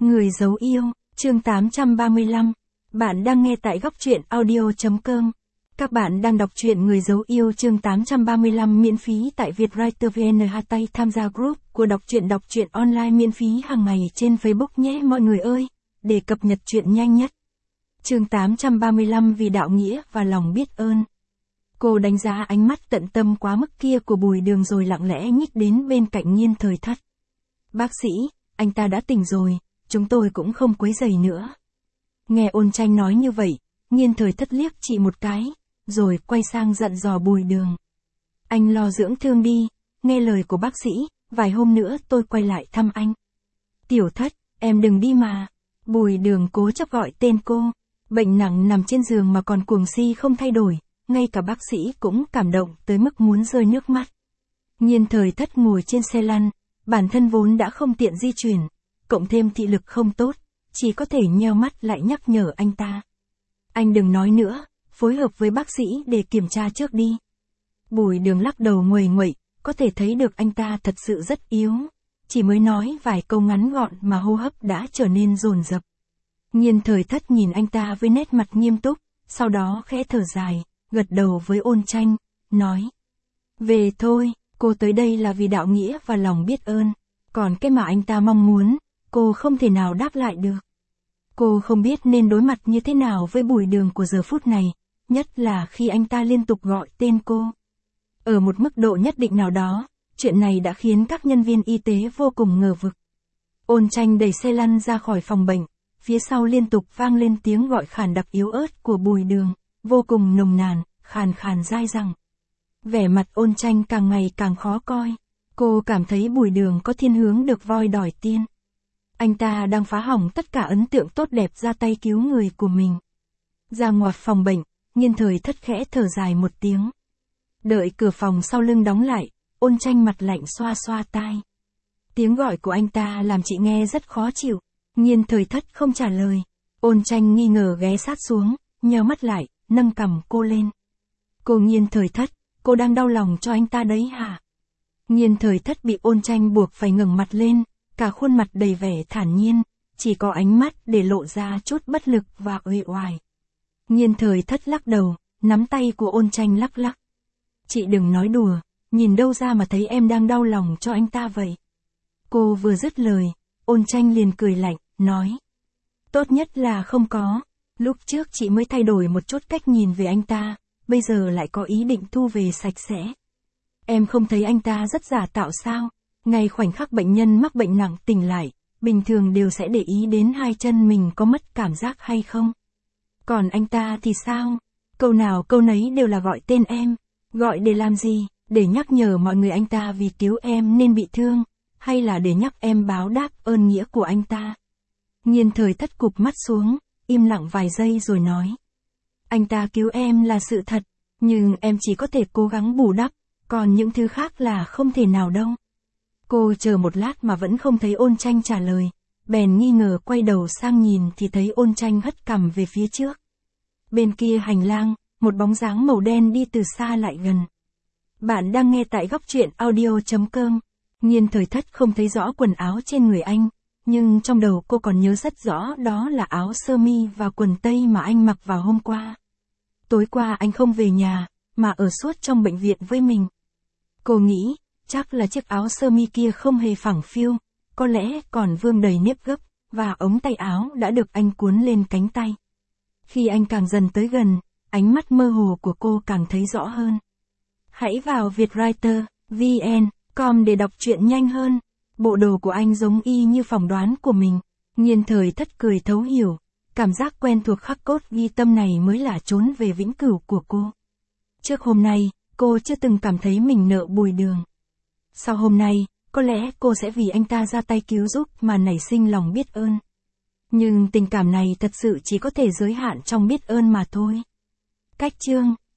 Người giấu yêu, chương 835. Bạn đang nghe tại góc truyện audio.com. Các bạn đang đọc truyện Người giấu yêu chương 835 miễn phí tại Vietwriter VN. Tay tham gia group của đọc truyện online miễn phí hàng ngày trên Facebook nhé mọi người ơi, để cập nhật truyện nhanh nhất. Chương 835 vì đạo nghĩa và lòng biết ơn. Cô đánh giá ánh mắt tận tâm quá mức kia của Bùi Đường rồi lặng lẽ nhích đến bên cạnh Nhiên Thời Thất. Bác sĩ, anh ta đã tỉnh rồi, chúng tôi cũng không quấy rầy nữa. Nghe Ôn Tranh nói như vậy, Nhiên Thời Thất liếc chị một cái, rồi quay sang dặn dò Bùi Đường. Anh lo dưỡng thương đi, nghe lời của bác sĩ, vài hôm nữa tôi quay lại thăm anh. Tiểu Thất, em đừng đi mà. Bùi Đường cố chấp gọi tên cô, bệnh nặng nằm trên giường mà còn cuồng si không thay đổi, ngay cả bác sĩ cũng cảm động tới mức muốn rơi nước mắt. Nhiên Thời Thất ngồi trên xe lăn, bản thân vốn đã không tiện di chuyển, cộng thêm thị lực không tốt, chỉ có thể nheo mắt lại nhắc nhở anh ta. Anh đừng nói nữa, phối hợp với bác sĩ để kiểm tra trước đi. Bùi Đường lắc đầu nguầy nguậy, có thể thấy được anh ta thật sự rất yếu. Chỉ mới nói vài câu ngắn gọn mà hô hấp đã trở nên dồn dập. Nhiên Thời Thất nhìn anh ta với nét mặt nghiêm túc, sau đó khẽ thở dài, gật đầu với Ôn Tranh, nói. Về thôi, cô tới đây là vì đạo nghĩa và lòng biết ơn, còn cái mà anh ta mong muốn, cô không thể nào đáp lại được. Cô không biết nên đối mặt như thế nào với Bùi Đường của giờ phút này, nhất là khi anh ta liên tục gọi tên cô. Ở một mức độ nhất định nào đó, chuyện này đã khiến các nhân viên y tế vô cùng ngờ vực. Ôn Tranh đẩy xe lăn ra khỏi phòng bệnh, phía sau liên tục vang lên tiếng gọi khàn đặc yếu ớt của Bùi Đường, vô cùng nồng nàn, khàn khàn dai dẳng. Vẻ mặt Ôn Tranh càng ngày càng khó coi, cô cảm thấy Bùi Đường có thiên hướng được voi đòi tiên. Anh ta đang phá hỏng tất cả ấn tượng tốt đẹp ra tay cứu người của mình. Ra ngoặt phòng bệnh, Nhiên Thời Thất khẽ thở dài một tiếng. Đợi cửa phòng sau lưng đóng lại, Ôn Tranh mặt lạnh xoa xoa tai. Tiếng gọi của anh ta làm chị nghe rất khó chịu. Nhiên Thời Thất không trả lời. Ôn Tranh nghi ngờ ghé sát xuống, nheo mắt lại, nâng cằm cô lên. Cô Nhiên Thời Thất, cô đang đau lòng cho anh ta đấy hả? Nhiên Thời Thất bị Ôn Tranh buộc phải ngẩng mặt lên, cả khuôn mặt đầy vẻ thản nhiên, chỉ có ánh mắt để lộ ra chút bất lực và uể oải. Nhiên Thời Thất lắc đầu, nắm tay của Ôn Tranh lắc lắc. Chị đừng nói đùa, nhìn đâu ra mà thấy em đang đau lòng cho anh ta vậy. Cô vừa dứt lời, Ôn Tranh liền cười lạnh, nói. Tốt nhất là không có, lúc trước chị mới thay đổi một chút cách nhìn về anh ta, bây giờ lại có ý định thu về sạch sẽ. Em không thấy anh ta rất giả tạo sao? Ngay khoảnh khắc bệnh nhân mắc bệnh nặng tỉnh lại, bình thường đều sẽ để ý đến hai chân mình có mất cảm giác hay không. Còn anh ta thì sao? Câu nào câu nấy đều là gọi tên em. Gọi để làm gì? Để nhắc nhở mọi người anh ta vì cứu em nên bị thương, hay là để nhắc em báo đáp ơn nghĩa của anh ta? Nhiên Thời Thất cụp mắt xuống, im lặng vài giây rồi nói. Anh ta cứu em là sự thật, nhưng em chỉ có thể cố gắng bù đắp, còn những thứ khác là không thể nào đâu. Cô chờ một lát mà vẫn không thấy Ôn Tranh trả lời, bèn nghi ngờ quay đầu sang nhìn thì thấy Ôn Tranh hất cằm về phía trước. Bên kia hành lang, một bóng dáng màu đen đi từ xa lại gần. Bạn đang nghe tại góc truyện audio.com. Nhiên Thời Thất không thấy rõ quần áo trên người anh, nhưng trong đầu cô còn nhớ rất rõ đó là áo sơ mi và quần tây mà anh mặc vào hôm qua. Tối qua anh không về nhà, mà ở suốt trong bệnh viện với mình. Cô nghĩ, chắc là chiếc áo sơ mi kia không hề phẳng phiu, có lẽ còn vương đầy nếp gấp, và ống tay áo đã được anh cuốn lên cánh tay. Khi anh càng dần tới gần, ánh mắt mơ hồ của cô càng thấy rõ hơn. Hãy vào Vietwriter VN.com để đọc truyện nhanh hơn. Bộ đồ của anh giống y như phỏng đoán của mình. Nhiên Thời Thất cười thấu hiểu, cảm giác quen thuộc khắc cốt ghi tâm này mới là trốn về vĩnh cửu của cô. Trước hôm nay, cô chưa từng cảm thấy mình nợ Bùi Đường. Sau hôm nay, có lẽ cô sẽ vì anh ta ra tay cứu giúp mà nảy sinh lòng biết ơn. Nhưng tình cảm này thật sự chỉ có thể giới hạn trong biết ơn mà thôi. Cách chương